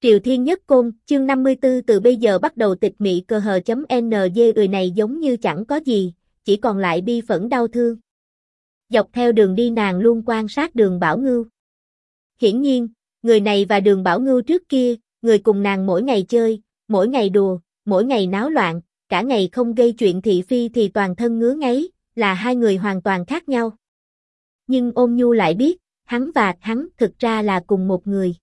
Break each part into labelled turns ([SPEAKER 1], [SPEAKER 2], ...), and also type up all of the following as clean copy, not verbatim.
[SPEAKER 1] Triều Thiên Nhất Côn, chương 54 từ bây giờ bắt đầu tịch mị cờ hờ.ng người này giống như chẳng có gì, chỉ còn lại bi phẫn đau thương. Dọc theo đường đi nàng luôn quan sát Đường Bảo Ngưu. Hiển nhiên, người này và Đường Bảo Ngưu trước kia, người cùng nàng mỗi ngày chơi, mỗi ngày đùa, mỗi ngày náo loạn, cả ngày không gây chuyện thị phi thì toàn thân ngứa ngáy, là hai người hoàn toàn khác nhau. Nhưng Ôn Nhu lại biết, hắn và hắn thực ra là cùng một người.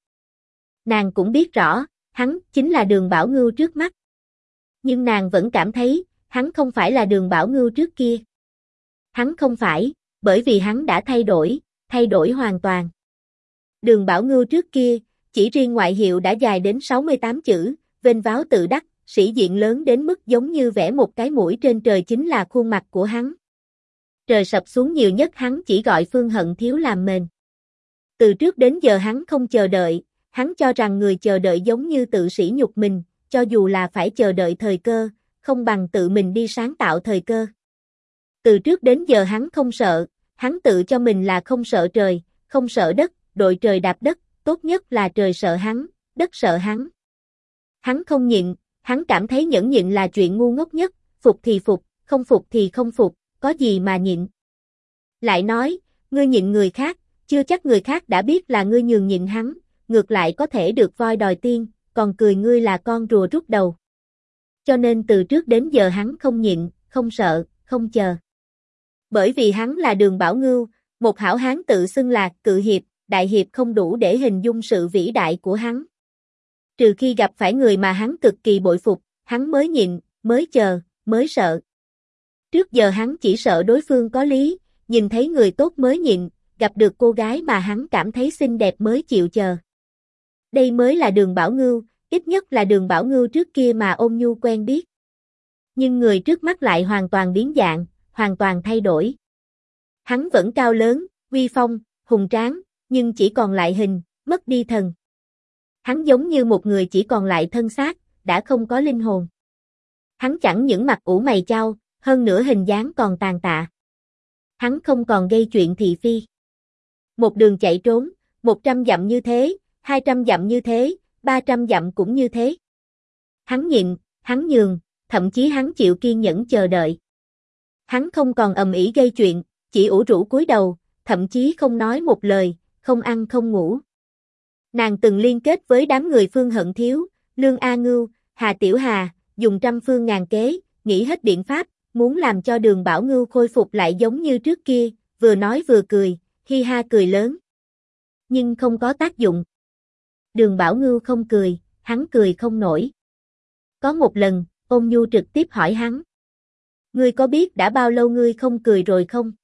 [SPEAKER 1] Nàng cũng biết rõ, hắn chính là Đường Bảo Ngưu trước mắt. Nhưng nàng vẫn cảm thấy, hắn không phải là Đường Bảo Ngưu trước kia. Hắn không phải, bởi vì hắn đã thay đổi hoàn toàn. Đường Bảo Ngưu trước kia, chỉ riêng ngoại hiệu đã dài đến 68 chữ, vênh váo tự đắc, sĩ diện lớn đến mức giống như vẽ một cái mũi trên trời chính là khuôn mặt của hắn. Trời sập xuống nhiều nhất hắn chỉ gọi Phương Hận Thiếu làm mền. Từ trước đến giờ hắn không chờ đợi, hắn cho rằng người chờ đợi giống như tự sỉ nhục mình, cho dù là phải chờ đợi thời cơ, không bằng tự mình đi sáng tạo thời cơ. Từ trước đến giờ hắn không sợ, hắn tự cho mình là không sợ trời, không sợ đất, đội trời đạp đất, tốt nhất là trời sợ hắn, đất sợ hắn. Hắn không nhịn, hắn cảm thấy nhẫn nhịn là chuyện ngu ngốc nhất, phục thì phục, không phục thì không phục, có gì mà nhịn. Lại nói, ngươi nhịn người khác, chưa chắc người khác đã biết là ngươi nhường nhịn hắn, ngược lại có thể được voi đòi tiên, còn cười ngươi là con rùa rút đầu. Cho nên từ trước đến giờ hắn không nhịn, không sợ, không chờ. Bởi vì hắn là Đường Bảo Ngưu, một hảo hán tự xưng là cự hiệp, đại hiệp không đủ để hình dung sự vĩ đại của hắn. Trừ khi gặp phải người mà hắn cực kỳ bội phục, hắn mới nhịn, mới chờ, mới sợ. Trước giờ hắn chỉ sợ đối phương có lý, nhìn thấy người tốt mới nhịn, gặp được cô gái mà hắn cảm thấy xinh đẹp mới chịu chờ. Đây mới là Đường Bảo Ngưu, ít nhất là Đường Bảo Ngưu trước kia mà Ôn Nhu quen biết. Nhưng người trước mắt lại hoàn toàn biến dạng, hoàn toàn thay đổi. Hắn vẫn cao lớn, uy phong, hùng tráng, nhưng chỉ còn lại hình, mất đi thần. Hắn giống như một người chỉ còn lại thân xác, đã không có linh hồn. Hắn chẳng những mặt ủ mày chau, hơn nữa hình dáng còn tàn tạ. Hắn không còn gây chuyện thị phi. Một đường chạy trốn, 100 dặm như thế, 200 dặm như thế, 300 dặm cũng như thế. Hắn nhịn, hắn nhường, thậm chí hắn chịu kiên nhẫn chờ đợi. Hắn không còn ầm ĩ gây chuyện, chỉ ủ rũ cúi đầu, thậm chí không nói một lời, không ăn không ngủ. Nàng từng liên kết với đám người Phương Hận Thiếu, Lương A Ngưu, Hà Tiểu Hà, dùng trăm phương ngàn kế, nghĩ hết biện pháp, muốn làm cho Đường Bảo Ngưu khôi phục lại giống như trước kia, vừa nói vừa cười, hi ha cười lớn. Nhưng không có tác dụng. Đường Bảo Ngưu không cười, hắn cười không nổi. Có một lần, Ôn Nhu trực tiếp hỏi hắn. Ngươi có biết đã bao lâu ngươi không cười rồi không?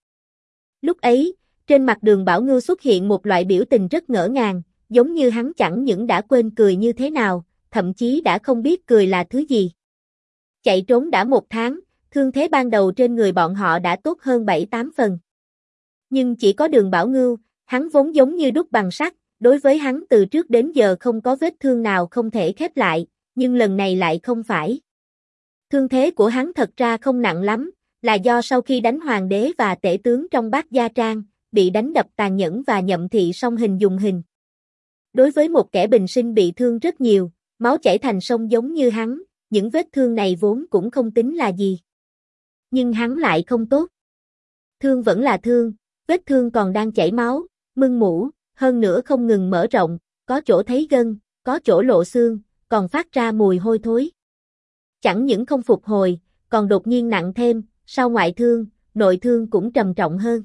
[SPEAKER 1] Lúc ấy, trên mặt Đường Bảo Ngưu xuất hiện một loại biểu tình rất ngỡ ngàng, giống như hắn chẳng những đã quên cười như thế nào, thậm chí đã không biết cười là thứ gì. Chạy trốn đã 1 tháng, thương thế ban đầu trên người bọn họ đã tốt hơn 7-8 phần. Nhưng chỉ có Đường Bảo Ngưu, hắn vốn giống như đúc bằng sắt, đối với hắn từ trước đến giờ không có vết thương nào không thể khép lại, nhưng lần này lại không phải. Thương thế của hắn thật ra không nặng lắm, là do sau khi đánh hoàng đế và tể tướng trong Bát Gia Trang, bị đánh đập tàn nhẫn và nhậm thị song hình dùng hình. Đối với một kẻ bình sinh bị thương rất nhiều, máu chảy thành sông giống như hắn, những vết thương này vốn cũng không tính là gì. Nhưng hắn lại không tốt. Thương vẫn là thương, vết thương còn đang chảy máu, mưng mủ, hơn nữa không ngừng mở rộng, có chỗ thấy gân, có chỗ lộ xương, còn phát ra mùi hôi thối. Chẳng những không phục hồi, còn đột nhiên nặng thêm, sau ngoại thương, nội thương cũng trầm trọng hơn.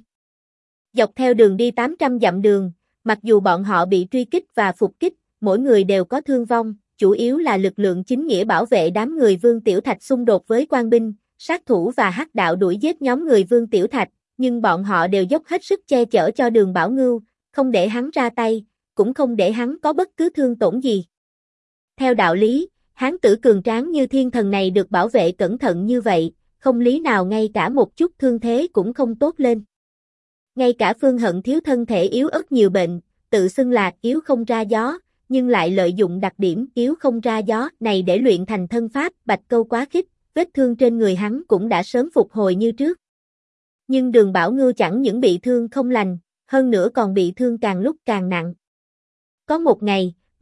[SPEAKER 1] Dọc theo đường đi 800 dặm đường, mặc dù bọn họ bị truy kích và phục kích, mỗi người đều có thương vong, chủ yếu là lực lượng chính nghĩa bảo vệ đám người Vương Tiểu Thạch xung đột với quan binh, sát thủ và hắc đạo đuổi giết nhóm người Vương Tiểu Thạch, nhưng bọn họ đều dốc hết sức che chở cho Đường Bảo Ngưu, không để hắn ra tay, cũng không để hắn có bất cứ thương tổn gì. Theo đạo lý, hán tử cường tráng như thiên thần này được bảo vệ cẩn thận như vậy, không lý nào ngay cả một chút thương thế cũng không tốt lên. Ngay cả Phương Hận Thiếu thân thể yếu ớt nhiều bệnh, tự xưng là yếu không ra gió, nhưng lại lợi dụng đặc điểm yếu không ra gió này để luyện thành thân pháp Bạch Câu Quá Khích, vết thương trên người hắn cũng đã sớm phục hồi như trước. Nhưng Đường Bảo Ngưu chẳng những bị thương không lành, hơn nữa còn bị thương càng lúc càng nặng. Có một ngày,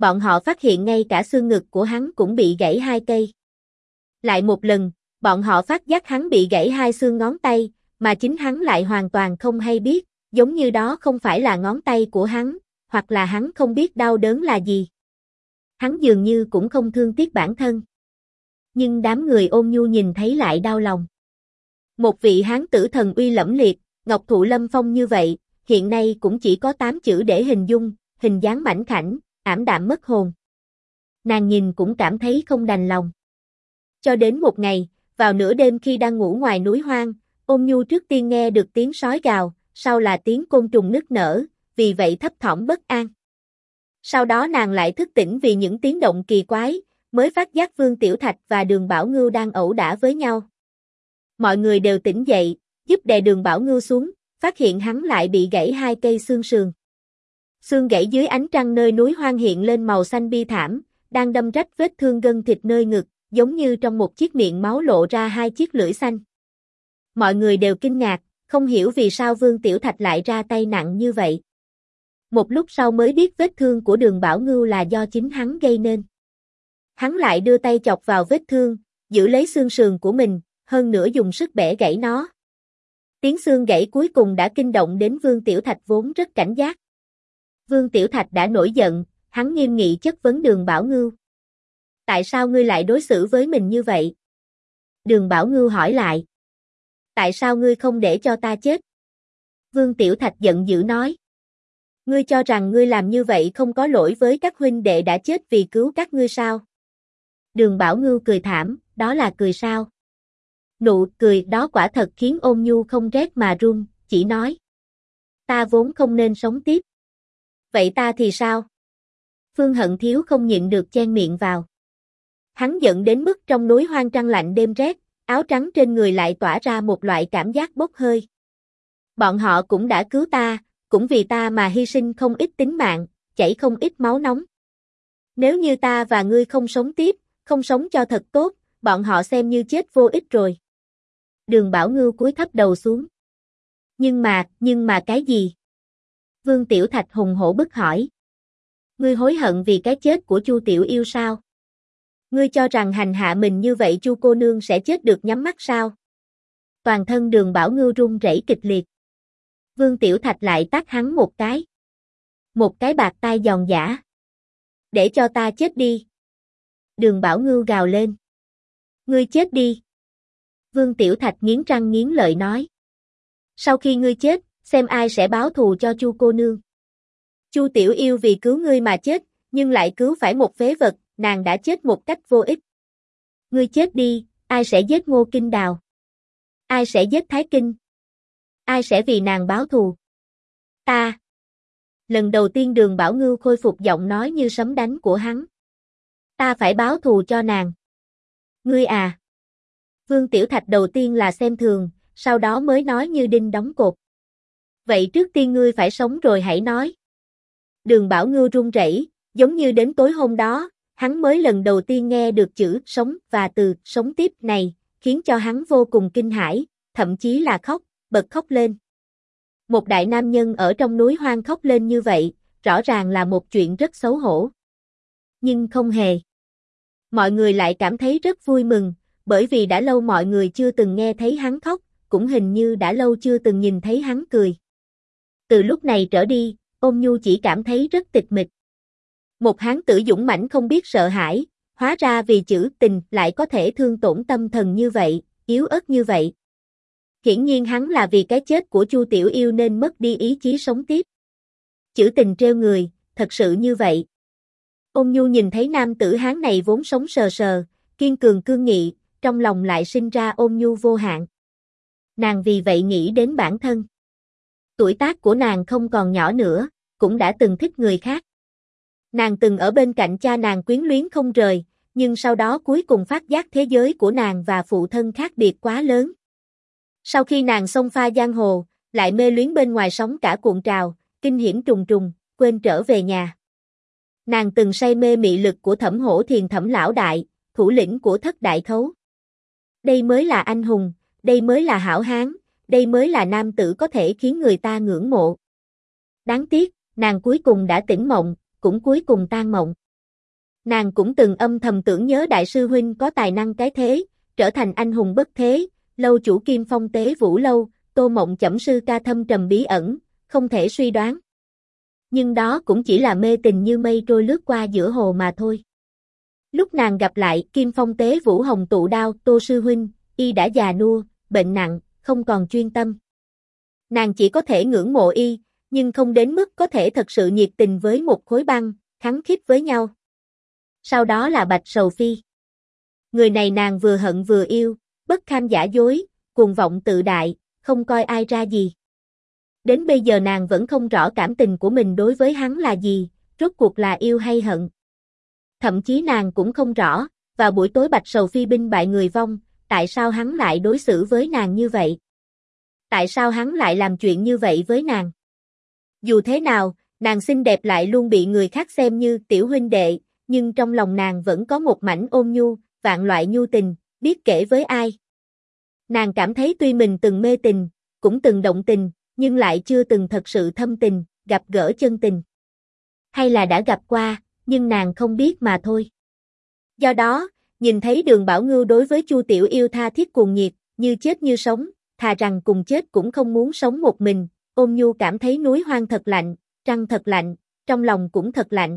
[SPEAKER 1] bọn họ phát hiện ngay cả xương ngực của hắn cũng bị gãy 2 cây. Lại một lần, bọn họ phát giác hắn bị gãy 2 xương ngón tay, mà chính hắn lại hoàn toàn không hay biết, giống như đó không phải là ngón tay của hắn, hoặc là hắn không biết đau đớn là gì. Hắn dường như cũng không thương tiếc bản thân. Nhưng đám người Ôn Nhu nhìn thấy lại đau lòng. Một vị hán tử thần uy lẫm liệt, ngọc thụ lâm phong như vậy, hiện nay cũng chỉ có 8 chữ để hình dung, hình dáng mảnh khảnh, ảm đạm mất hồn. Nàng nhìn cũng cảm thấy không đành lòng. Cho đến một ngày, vào nửa đêm khi đang ngủ ngoài núi hoang, Ôn Nhu trước tiên nghe được tiếng sói gào, sau là tiếng côn trùng nức nở, vì vậy thấp thỏm bất an. Sau đó nàng lại thức tỉnh vì những tiếng động kỳ quái, mới phát giác Vương Tiểu Thạch và Đường Bảo Ngưu đang ẩu đả với nhau. Mọi người đều tỉnh dậy, giúp đè Đường Bảo Ngưu xuống, phát hiện hắn lại bị gãy 2 cây xương sườn. Xương gãy dưới ánh trăng nơi núi hoang hiện lên màu xanh bi thảm, đang đâm rách vết thương gân thịt nơi ngực, giống như trong một chiếc miệng máu lộ ra 2 chiếc lưỡi xanh. Mọi người đều kinh ngạc, không hiểu vì sao Vương Tiểu Thạch lại ra tay nặng như vậy. Một lúc sau mới biết vết thương của Đường Bảo Ngưu là do chính hắn gây nên. Hắn lại đưa tay chọc vào vết thương, giữ lấy xương sườn của mình, hơn nữa dùng sức bẻ gãy nó. Tiếng xương gãy cuối cùng đã kinh động đến Vương Tiểu Thạch vốn rất cảnh giác. Vương Tiểu Thạch đã nổi giận, hắn nghiêm nghị chất vấn Đường Bảo Ngưu. Tại sao ngươi lại đối xử với mình như vậy? Đường Bảo Ngưu hỏi lại. Tại sao ngươi không để cho ta chết? Vương Tiểu Thạch giận dữ nói. Ngươi cho rằng ngươi làm như vậy không có lỗi với các huynh đệ đã chết vì cứu các ngươi sao? Đường Bảo Ngưu cười thảm, đó là cười sao? Nụ cười đó quả thật khiến Ôn Nhu không rét mà run, chỉ nói. Ta vốn không nên sống tiếp. Vậy ta thì sao? Phương Hận Thiếu không nhịn được chen miệng vào. Hắn giận đến mức trong núi hoang trăng lạnh đêm rét, áo trắng trên người lại tỏa ra một loại cảm giác bốc hơi. Bọn họ cũng đã cứu ta, cũng vì ta mà hy sinh không ít tính mạng, chảy không ít máu nóng. Nếu như ta và ngươi không sống tiếp, không sống cho thật tốt, bọn họ xem như chết vô ích rồi. Đường Bảo Ngưu cúi thấp đầu xuống. Nhưng mà cái gì? Vương Tiểu Thạch hùng hổ bức hỏi. Ngươi hối hận vì cái chết của Chu Tiểu Yêu sao? Ngươi cho rằng hành hạ mình như vậy Chu cô nương sẽ chết được nhắm mắt sao? Toàn thân Đường Bảo Ngưu run rẩy kịch liệt. Vương Tiểu Thạch lại tát hắn một cái. Một cái bạt tai giòn giã. Để cho ta chết đi. Đường Bảo Ngưu gào lên. Ngươi chết đi. Vương Tiểu Thạch nghiến răng nghiến lợi nói. Sau khi ngươi chết, xem ai sẽ báo thù cho Chu cô nương. Chu Tiểu Yêu vì cứu ngươi mà chết, nhưng lại cứu phải một phế vật, nàng đã chết một cách vô ích. Ngươi chết đi, ai sẽ giết Ngô Kinh Đào? Ai sẽ giết Thái Kinh? Ai sẽ vì nàng báo thù? Ta. Lần đầu tiên Đường Bảo Ngưu khôi phục giọng nói như sấm đánh của hắn. Ta phải báo thù cho nàng. Ngươi à? Vương Tiểu Thạch đầu tiên là xem thường, sau đó mới nói như đinh đóng cột. Vậy trước tiên ngươi phải sống rồi hãy nói. Đường Bảo Ngưu run rẩy, giống như đến tối hôm đó, hắn mới lần đầu tiên nghe được chữ sống và từ sống tiếp này, khiến cho hắn vô cùng kinh hãi, thậm chí là khóc, bật khóc lên. Một đại nam nhân ở trong núi hoang khóc lên như vậy, rõ ràng là một chuyện rất xấu hổ. Nhưng không hề. Mọi người lại cảm thấy rất vui mừng, bởi vì đã lâu mọi người chưa từng nghe thấy hắn khóc, cũng hình như đã lâu chưa từng nhìn thấy hắn cười. Từ lúc này trở đi, Ôn Nhu chỉ cảm thấy rất tịch mịch. Một hán tử dũng mãnh không biết sợ hãi, hóa ra vì chữ tình lại có thể thương tổn tâm thần như vậy, yếu ớt như vậy. Hiển nhiên hắn là vì cái chết của Chu Tiểu Yêu nên mất đi ý chí sống tiếp. Chữ tình trêu người, thật sự như vậy. Ôn Nhu nhìn thấy nam tử hán này vốn sống sờ sờ, kiên cường cương nghị, trong lòng lại sinh ra ôn nhu vô hạn. Nàng vì vậy nghĩ đến bản thân. Tuổi tác của nàng không còn nhỏ nữa, cũng đã từng thích người khác. Nàng từng ở bên cạnh cha nàng quyến luyến không rời, nhưng sau đó cuối cùng phát giác thế giới của nàng và phụ thân khác biệt quá lớn. Sau khi nàng xông pha giang hồ, lại mê luyến bên ngoài sóng cả cuộn trào, kinh hiểm trùng trùng, quên trở về nhà. Nàng từng say mê mị lực của Thẩm Hổ Thiền Thẩm lão đại, thủ lĩnh của Thất Đại Khấu. Đây mới là anh hùng, đây mới là hảo hán, đây mới là nam tử có thể khiến người ta ngưỡng mộ. Đáng tiếc, nàng cuối cùng đã tỉnh mộng, cũng cuối cùng tan mộng. Nàng cũng từng âm thầm tưởng nhớ đại sư huynh có tài năng cái thế, trở thành anh hùng bất thế, lâu chủ Kim Phong tế vũ lâu, Tô Mộng chẩm sư ca thâm trầm bí ẩn, không thể suy đoán. Nhưng đó cũng chỉ là mê tình như mây trôi lướt qua giữa hồ mà thôi. Lúc nàng gặp lại Kim Phong tế vũ hồng tụ đao, Tô sư huynh, y đã già nua, bệnh nặng, không còn chuyên tâm. Nàng chỉ có thể ngưỡng mộ y, nhưng không đến mức có thể thật sự nhiệt tình với một khối băng, khăng khít với nhau. Sau đó là Bạch Sầu Phi. Người này nàng vừa hận vừa yêu, bất kham giả dối, cuồng vọng tự đại, không coi ai ra gì. Đến bây giờ nàng vẫn không rõ cảm tình của mình đối với hắn là gì, rốt cuộc là yêu hay hận. Thậm chí nàng cũng không rõ, vào buổi tối Bạch Sầu Phi binh bại người vong, tại sao hắn lại đối xử với nàng như vậy? Tại sao hắn lại làm chuyện như vậy với nàng? Dù thế nào, nàng xinh đẹp lại luôn bị người khác xem như tiểu huynh đệ, nhưng trong lòng nàng vẫn có một mảnh ôn nhu, vạn loại nhu tình, biết kể với ai. Nàng cảm thấy tuy mình từng mê tình, cũng từng động tình, nhưng lại chưa từng thật sự thâm tình, gặp gỡ chân tình. Hay là đã gặp qua, nhưng nàng không biết mà thôi. Do đó, nhìn thấy Đường Bảo Ngưu đối với Chu Tiểu Yêu tha thiết cuồng nhiệt, như chết như sống, thà rằng cùng chết cũng không muốn sống một mình, Ôn Nhu cảm thấy núi hoang thật lạnh, trăng thật lạnh, trong lòng cũng thật lạnh.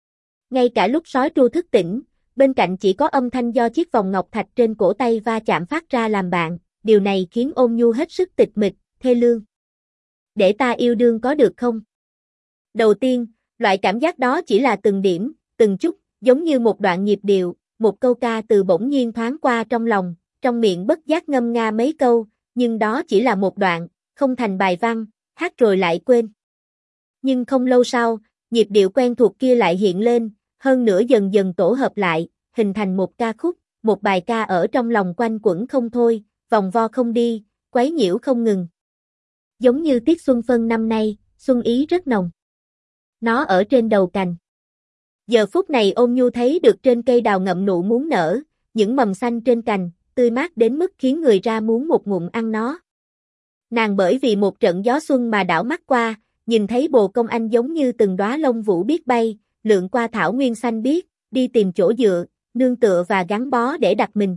[SPEAKER 1] Ngay cả lúc sói tru thức tỉnh, bên cạnh chỉ có âm thanh do chiếc vòng ngọc thạch trên cổ tay va chạm phát ra làm bạn, điều này khiến Ôn Nhu hết sức tịch mịch, thê lương. Để ta yêu đương có được không? Đầu tiên, loại cảm giác đó chỉ là từng điểm, từng chút, giống như một đoạn nhịp điệu, một câu ca từ bỗng nhiên thoáng qua trong lòng, trong miệng bất giác ngâm nga mấy câu, nhưng đó chỉ là một đoạn, không thành bài văn, hát rồi lại quên. Nhưng không lâu sau, nhịp điệu quen thuộc kia lại hiện lên, hơn nữa dần dần tổ hợp lại, hình thành một ca khúc, một bài ca ở trong lòng quanh quẩn không thôi, vòng vo không đi, quấy nhiễu không ngừng. Giống như tiết xuân phân năm nay, xuân ý rất nồng. Nó ở trên đầu cành. Giờ phút này Ôn Nhu thấy được trên cây đào ngậm nụ muốn nở, những mầm xanh trên cành, tươi mát đến mức khiến người ra muốn một ngụm ăn nó. Nàng bởi vì một trận gió xuân mà đảo mắt qua, nhìn thấy Bồ Công Anh giống như từng đóa lông vũ biết bay, lượn qua thảo nguyên xanh biếc, đi tìm chỗ dựa, nương tựa và gắn bó để đặt mình.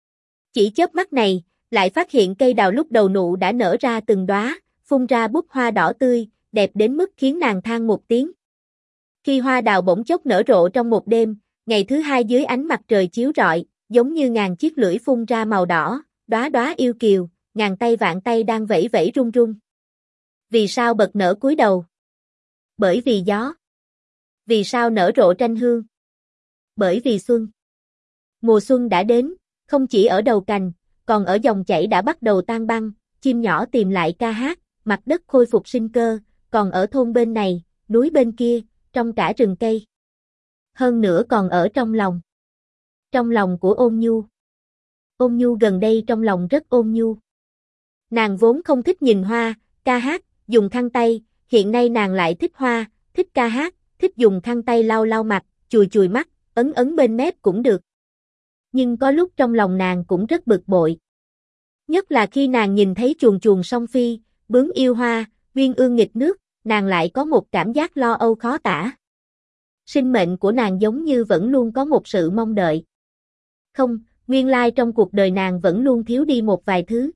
[SPEAKER 1] Chỉ chớp mắt này, lại phát hiện cây đào lúc đầu nụ đã nở ra từng đóa, phun ra búp hoa đỏ tươi, đẹp đến mức khiến nàng than một tiếng. Khi hoa đào bỗng chốc nở rộ trong một đêm, ngày thứ hai dưới ánh mặt trời chiếu rọi, giống như ngàn chiếc lưỡi phun ra màu đỏ, đóa đóa yêu kiều, ngàn tay vạn tay đang vẫy vẫy run run. Vì sao bật nở cúi đầu? Bởi vì gió. Vì sao nở rộ tranh hương? Bởi vì xuân. Mùa xuân đã đến, không chỉ ở đầu cành, còn ở dòng chảy đã bắt đầu tan băng, chim nhỏ tìm lại ca hát, mặt đất khôi phục sinh cơ, còn ở thôn bên này, núi bên kia, trong cả rừng cây. Hơn nữa còn ở trong lòng. Trong lòng của Ôn Nhu. Ôn Nhu gần đây trong lòng rất ôn nhu. Nàng vốn không thích nhìn hoa, ca hát, dùng khăn tay, hiện nay nàng lại thích hoa, thích ca hát, thích dùng khăn tay lau lau mặt, chùi chùi mắt, ấn ấn bên mép cũng được. Nhưng có lúc trong lòng nàng cũng rất bực bội. Nhất là khi nàng nhìn thấy chuồn chuồn song phi, bướm yêu hoa, uyên ương nghịch nước, nàng lại có một cảm giác lo âu khó tả. Sinh mệnh của nàng giống như vẫn luôn có một sự mong đợi. Không, nguyên lai trong cuộc đời nàng vẫn luôn thiếu đi một vài thứ.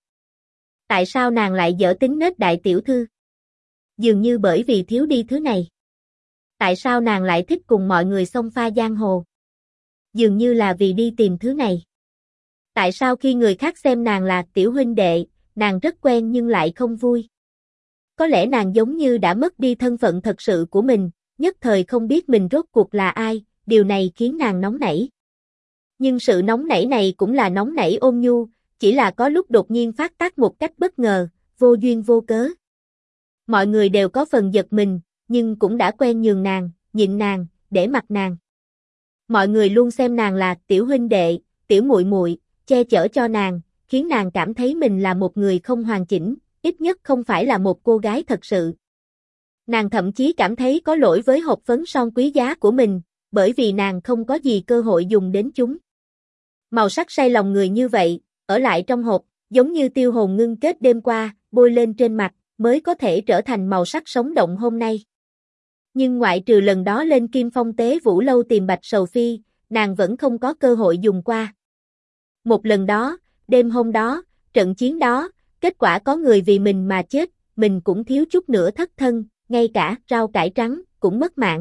[SPEAKER 1] Tại sao nàng lại dở tính nết đại tiểu thư? Dường như bởi vì thiếu đi thứ này. Tại sao nàng lại thích cùng mọi người xông pha giang hồ? Dường như là vì đi tìm thứ này. Tại sao khi người khác xem nàng là tiểu huynh đệ, nàng rất quen nhưng lại không vui? Có lẽ nàng giống như đã mất đi thân phận thật sự của mình, nhất thời không biết mình rốt cuộc là ai, điều này khiến nàng nóng nảy. Nhưng sự nóng nảy này cũng là nóng nảy ôn nhu, chỉ là có lúc đột nhiên phát tác một cách bất ngờ, vô duyên vô cớ. Mọi người đều có phần giật mình, nhưng cũng đã quen nhường nàng, nhịn nàng, để mặc nàng. Mọi người luôn xem nàng là tiểu huynh đệ, tiểu muội muội, che chở cho nàng, khiến nàng cảm thấy mình là một người không hoàn chỉnh, ít nhất không phải là một cô gái thật sự. Nàng thậm chí cảm thấy có lỗi với hộp phấn son quý giá của mình, bởi vì nàng không có gì cơ hội dùng đến chúng. Màu sắc say lòng người như vậy, ở lại trong hộp, giống như tiêu hồn ngưng kết đêm qua, bôi lên trên mặt, mới có thể trở thành màu sắc sống động hôm nay. Nhưng ngoại trừ lần đó lên Kim Phong Tế Vũ Lâu tìm Bạch Sầu Phi, nàng vẫn không có cơ hội dùng qua. Một lần đó, đêm hôm đó, trận chiến đó, kết quả có người vì mình mà chết, mình cũng thiếu chút nữa thất thân, ngay cả rau cải trắng cũng mất mạng.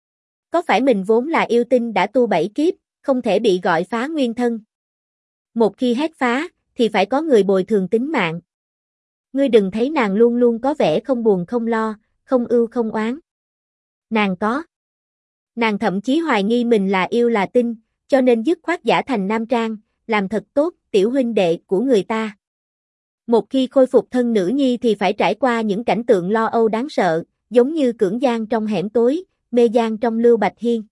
[SPEAKER 1] Có phải mình vốn là yêu tinh đã tu 7 kiếp, không thể bị gọi phá nguyên thân? Một khi hét phá, thì phải có người bồi thường tính mạng. Ngươi đừng thấy nàng luôn luôn có vẻ không buồn không lo, không ưu không oán. Nàng có. Nàng thậm chí hoài nghi mình là yêu là tinh, cho nên dứt khoát giả thành nam trang, làm thật tốt, tiểu huynh đệ của người ta. Một khi khôi phục thân nữ nhi thì phải trải qua những cảnh tượng lo âu đáng sợ, giống như cưỡng gian trong hẻm tối, mê gian trong Lưu Bạch Hiên.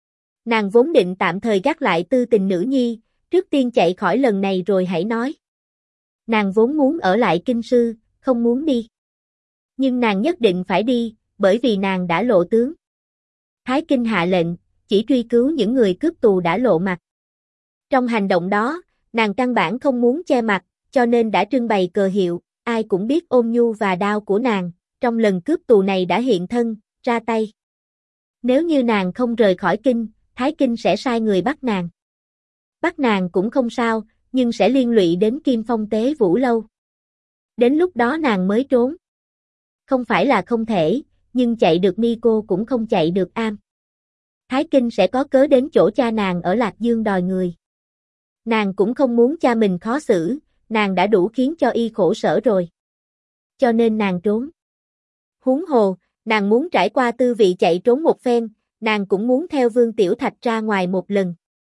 [SPEAKER 1] Nàng vốn định tạm thời gác lại tư tình nữ nhi, trước tiên chạy khỏi lần này rồi hãy nói. Nàng vốn muốn ở lại kinh sư, không muốn đi. Nhưng nàng nhất định phải đi, bởi vì nàng đã lộ tướng. Thái Kinh hạ lệnh, chỉ truy cứu những người cướp tù đã lộ mặt. Trong hành động đó, nàng căn bản không muốn che mặt, cho nên đã trưng bày cờ hiệu, ai cũng biết ôn nhu và đao của nàng, trong lần cướp tù này đã hiện thân, ra tay. Nếu như nàng không rời khỏi kinh, Thái Kinh sẽ sai người bắt nàng. Bắt nàng cũng không sao, nhưng sẽ liên lụy đến Kim Phong Tế Vũ Lâu. Đến lúc đó nàng mới trốn. Không phải là không thể, nhưng chạy được ni cô cũng không chạy được am. Thái Kinh sẽ có cớ đến chỗ cha nàng ở Lạc Dương đòi người. Nàng cũng không muốn cha mình khó xử, nàng đã đủ khiến cho y khổ sở rồi. Cho nên nàng trốn. Huống hồ, nàng muốn trải qua tư vị chạy trốn một phen, nàng cũng muốn theo Vương Tiểu Thạch ra ngoài một lần.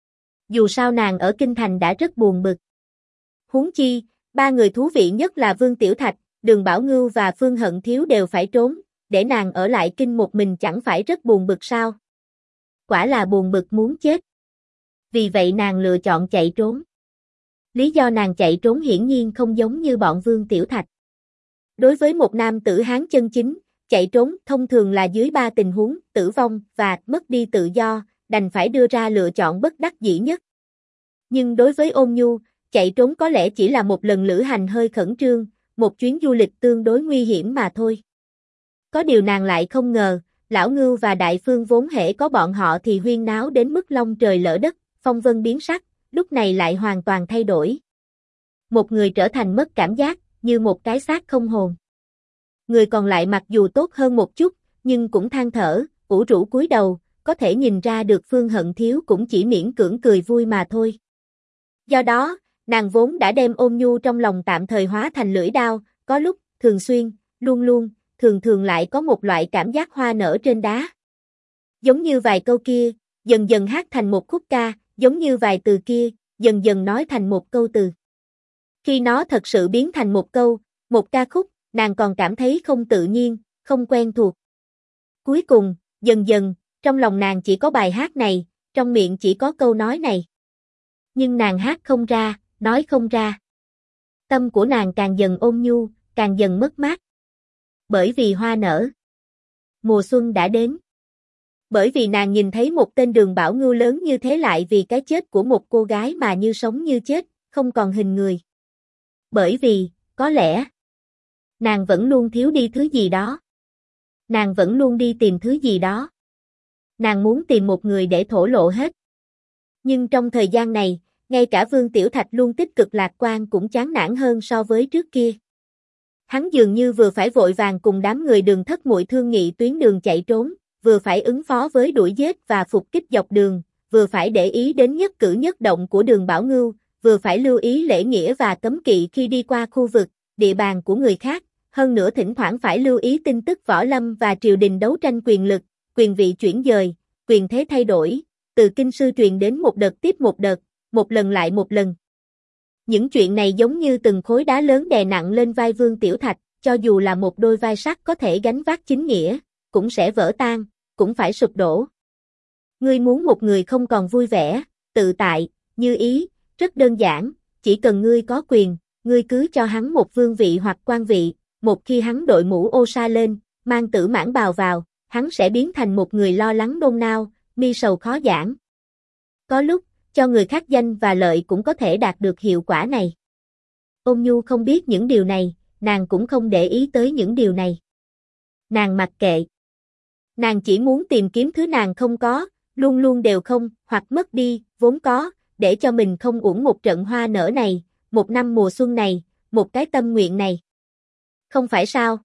[SPEAKER 1] Dù sao nàng ở Kinh Thành đã rất buồn bực. Huống chi, ba người thú vị nhất là Vương Tiểu Thạch, Đường Bảo Ngưu và Phương Hận Thiếu đều phải trốn, để nàng ở lại kinh một mình chẳng phải rất buồn bực sao? Quả là buồn bực muốn chết. Vì vậy nàng lựa chọn chạy trốn. Lý do nàng chạy trốn hiển nhiên không giống như bọn Vương Tiểu Thạch. Đối với một nam tử Hán chân chính, chạy trốn thông thường là dưới 3 tình huống, tử vong và mất đi tự do, đành phải đưa ra lựa chọn bất đắc dĩ nhất. Nhưng đối với Ôn Nhu, chạy trốn có lẽ chỉ là một lần lữ hành hơi khẩn trương, một chuyến du lịch tương đối nguy hiểm mà thôi. Có điều nàng lại không ngờ, Lão Ngưu và Đại Phương vốn hễ có bọn họ thì huyên náo đến mức long trời lỡ đất, phong vân biến sắc, lúc này lại hoàn toàn thay đổi. Một người trở thành mất cảm giác, như một cái xác không hồn. Người còn lại mặc dù tốt hơn một chút, nhưng cũng than thở, ủ rũ cúi đầu, có thể nhìn ra được Phương Hận Thiếu cũng chỉ miễn cưỡng cười vui mà thôi. Do đó, nàng vốn đã đem Ôn Nhu trong lòng tạm thời hóa thành lưỡi đao, có lúc, thường xuyên, luôn luôn, thường thường lại có một loại cảm giác hoa nở trên đá. Giống như vài câu kia, dần dần hát thành một khúc ca, giống như vài từ kia, dần dần nói thành một câu từ. Khi nó thật sự biến thành một câu, một ca khúc, nàng còn cảm thấy không tự nhiên, không quen thuộc. Cuối cùng, dần dần, trong lòng nàng chỉ có bài hát này, trong miệng chỉ có câu nói này. Nhưng nàng hát không ra, nói không ra. Tâm của nàng càng dần ôn nhu, càng dần mất mát. Bởi vì hoa nở. Mùa xuân đã đến. Bởi vì nàng nhìn thấy một tên Đường Bảo Ngưu lớn như thế lại vì cái chết của một cô gái mà như sống như chết, không còn hình người. Bởi vì, có lẽ, nàng vẫn luôn thiếu đi thứ gì đó. Nàng vẫn luôn đi tìm thứ gì đó. Nàng muốn tìm một người để thổ lộ hết. Nhưng trong thời gian này, ngay cả Vương Tiểu Thạch luôn tích cực lạc quan cũng chán nản hơn so với trước kia. Hắn dường như vừa phải vội vàng cùng đám người Đường Thất Muội thương nghị tuyến đường chạy trốn, vừa phải ứng phó với đuổi giết và phục kích dọc đường, vừa phải để ý đến nhất cử nhất động của Đường Bảo Ngưu, vừa phải lưu ý lễ nghĩa và cấm kỵ khi đi qua khu vực, địa bàn của người khác, hơn nữa thỉnh thoảng phải lưu ý tin tức võ lâm và triều đình đấu tranh quyền lực, quyền vị chuyển dời, quyền thế thay đổi, từ kinh sư truyền đến một đợt tiếp một đợt, một lần lại một lần. Những chuyện này giống như từng khối đá lớn đè nặng lên vai Vương Tiểu Thạch, cho dù là một đôi vai sắt có thể gánh vác chính nghĩa, cũng sẽ vỡ tan, cũng phải sụp đổ. Ngươi muốn một người không còn vui vẻ, tự tại, như ý, rất đơn giản, chỉ cần ngươi có quyền, ngươi cứ cho hắn một vương vị hoặc quan vị, một khi hắn đội mũ ô sa lên, mang tử mãn bào vào, hắn sẽ biến thành một người lo lắng nôn nao, mi sầu khó giãn. Có lúc, cho người khác danh và lợi cũng có thể đạt được hiệu quả này. Ôn Nhu không biết những điều này, nàng cũng không để ý tới những điều này. Nàng mặc kệ. Nàng chỉ muốn tìm kiếm thứ nàng không có, luôn luôn đều không, hoặc mất đi, vốn có, để cho mình không uổng một trận hoa nở này, một năm mùa xuân này, một cái tâm nguyện này. Không phải sao?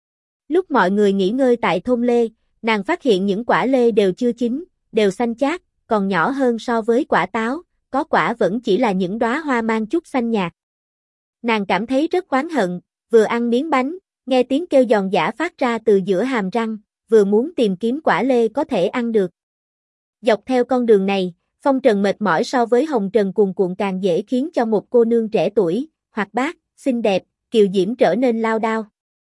[SPEAKER 1] Lúc mọi người nghỉ ngơi tại thôn lê, nàng phát hiện những quả lê đều chưa chín, đều xanh chát, còn nhỏ hơn so với quả táo, có quả vẫn chỉ là những đóa hoa mang chút xanh nhạt. Nàng cảm thấy rất oán hận, vừa ăn miếng bánh, nghe tiếng kêu giòn giã phát ra từ giữa hàm răng, vừa muốn tìm kiếm quả lê có thể ăn được. Dọc theo con đường này, phong trần mệt mỏi so với hồng trần cuồn cuộn càng dễ khiến cho một cô nương trẻ tuổi, hoạt bát, xinh đẹp, kiều diễm trở nên lao đao.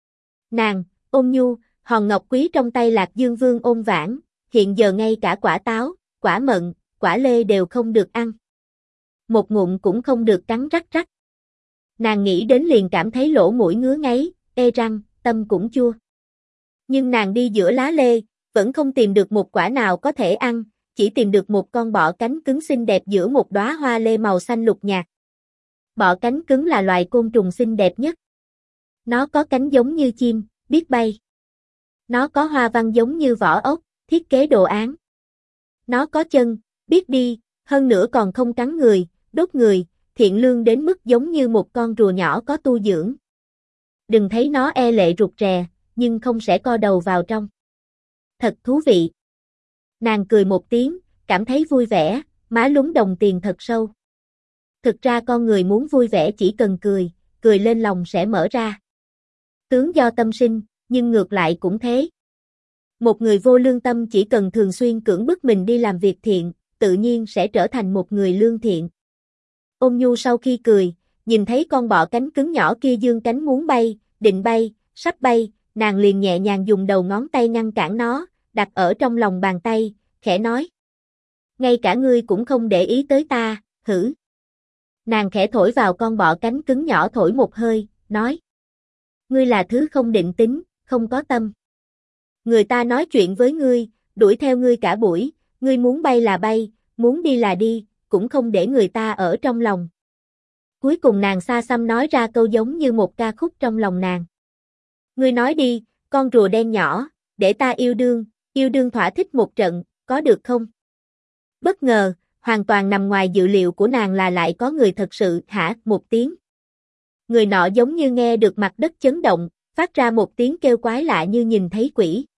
[SPEAKER 1] Nàng, ôn nhu, hòn ngọc quý trong tay Lạc Dương Vương ôm vãn, hiện giờ ngay cả quả táo, quả mận, quả lê đều không được ăn. Một ngụm cũng không được cắn rắc rắc. Nàng nghĩ đến liền cảm thấy lỗ mũi ngứa ngáy, ê răng, tâm cũng chua. Nhưng nàng đi giữa lá lê, vẫn không tìm được một quả nào có thể ăn, chỉ tìm được một con bọ cánh cứng xinh đẹp giữa một đóa hoa lê màu xanh lục nhạt. Bọ cánh cứng là loài côn trùng xinh đẹp nhất. Nó có cánh giống như chim, biết bay. Nó có hoa văn giống như vỏ ốc, thiết kế đồ án. Nó có chân, biết đi, hơn nữa còn không cắn người, đốt người, thiện lương đến mức giống như một con rùa nhỏ có tu dưỡng. Đừng thấy nó e lệ rụt rè, nhưng không sẽ co đầu vào trong. Thật thú vị. Nàng cười một tiếng, cảm thấy vui vẻ, má lúm đồng tiền thật sâu. Thực ra con người muốn vui vẻ chỉ cần cười lên lòng sẽ mở ra. Tướng do tâm sinh, nhưng ngược lại cũng thế. Một người vô lương tâm chỉ cần thường xuyên cưỡng bức mình đi làm việc thiện, tự nhiên sẽ trở thành một người lương thiện. Ôn nhu sau khi cười, nhìn thấy con bọ cánh cứng nhỏ kia dương cánh muốn bay, định bay, sắp bay, nàng liền nhẹ nhàng dùng đầu ngón tay ngăn cản nó, đặt ở trong lòng bàn tay, khẽ nói. Ngay cả ngươi cũng không để ý tới ta, hử. Nàng khẽ thổi vào con bọ cánh cứng nhỏ thổi một hơi, nói. Ngươi là thứ không định tính, không có tâm. Người ta nói chuyện với ngươi, đuổi theo ngươi cả buổi, ngươi muốn bay là bay, muốn đi là đi, cũng không để người ta ở trong lòng. Cuối cùng nàng xa xăm nói ra câu giống như một ca khúc trong lòng nàng. Ngươi nói đi, con rùa đen nhỏ, để ta yêu đương thỏa thích một trận, có được không? Bất ngờ, hoàn toàn nằm ngoài dự liệu của nàng là lại có người thật sự hả một tiếng. Người nọ giống như nghe được mặt đất chấn động, phát ra một tiếng kêu quái lạ như nhìn thấy quỷ.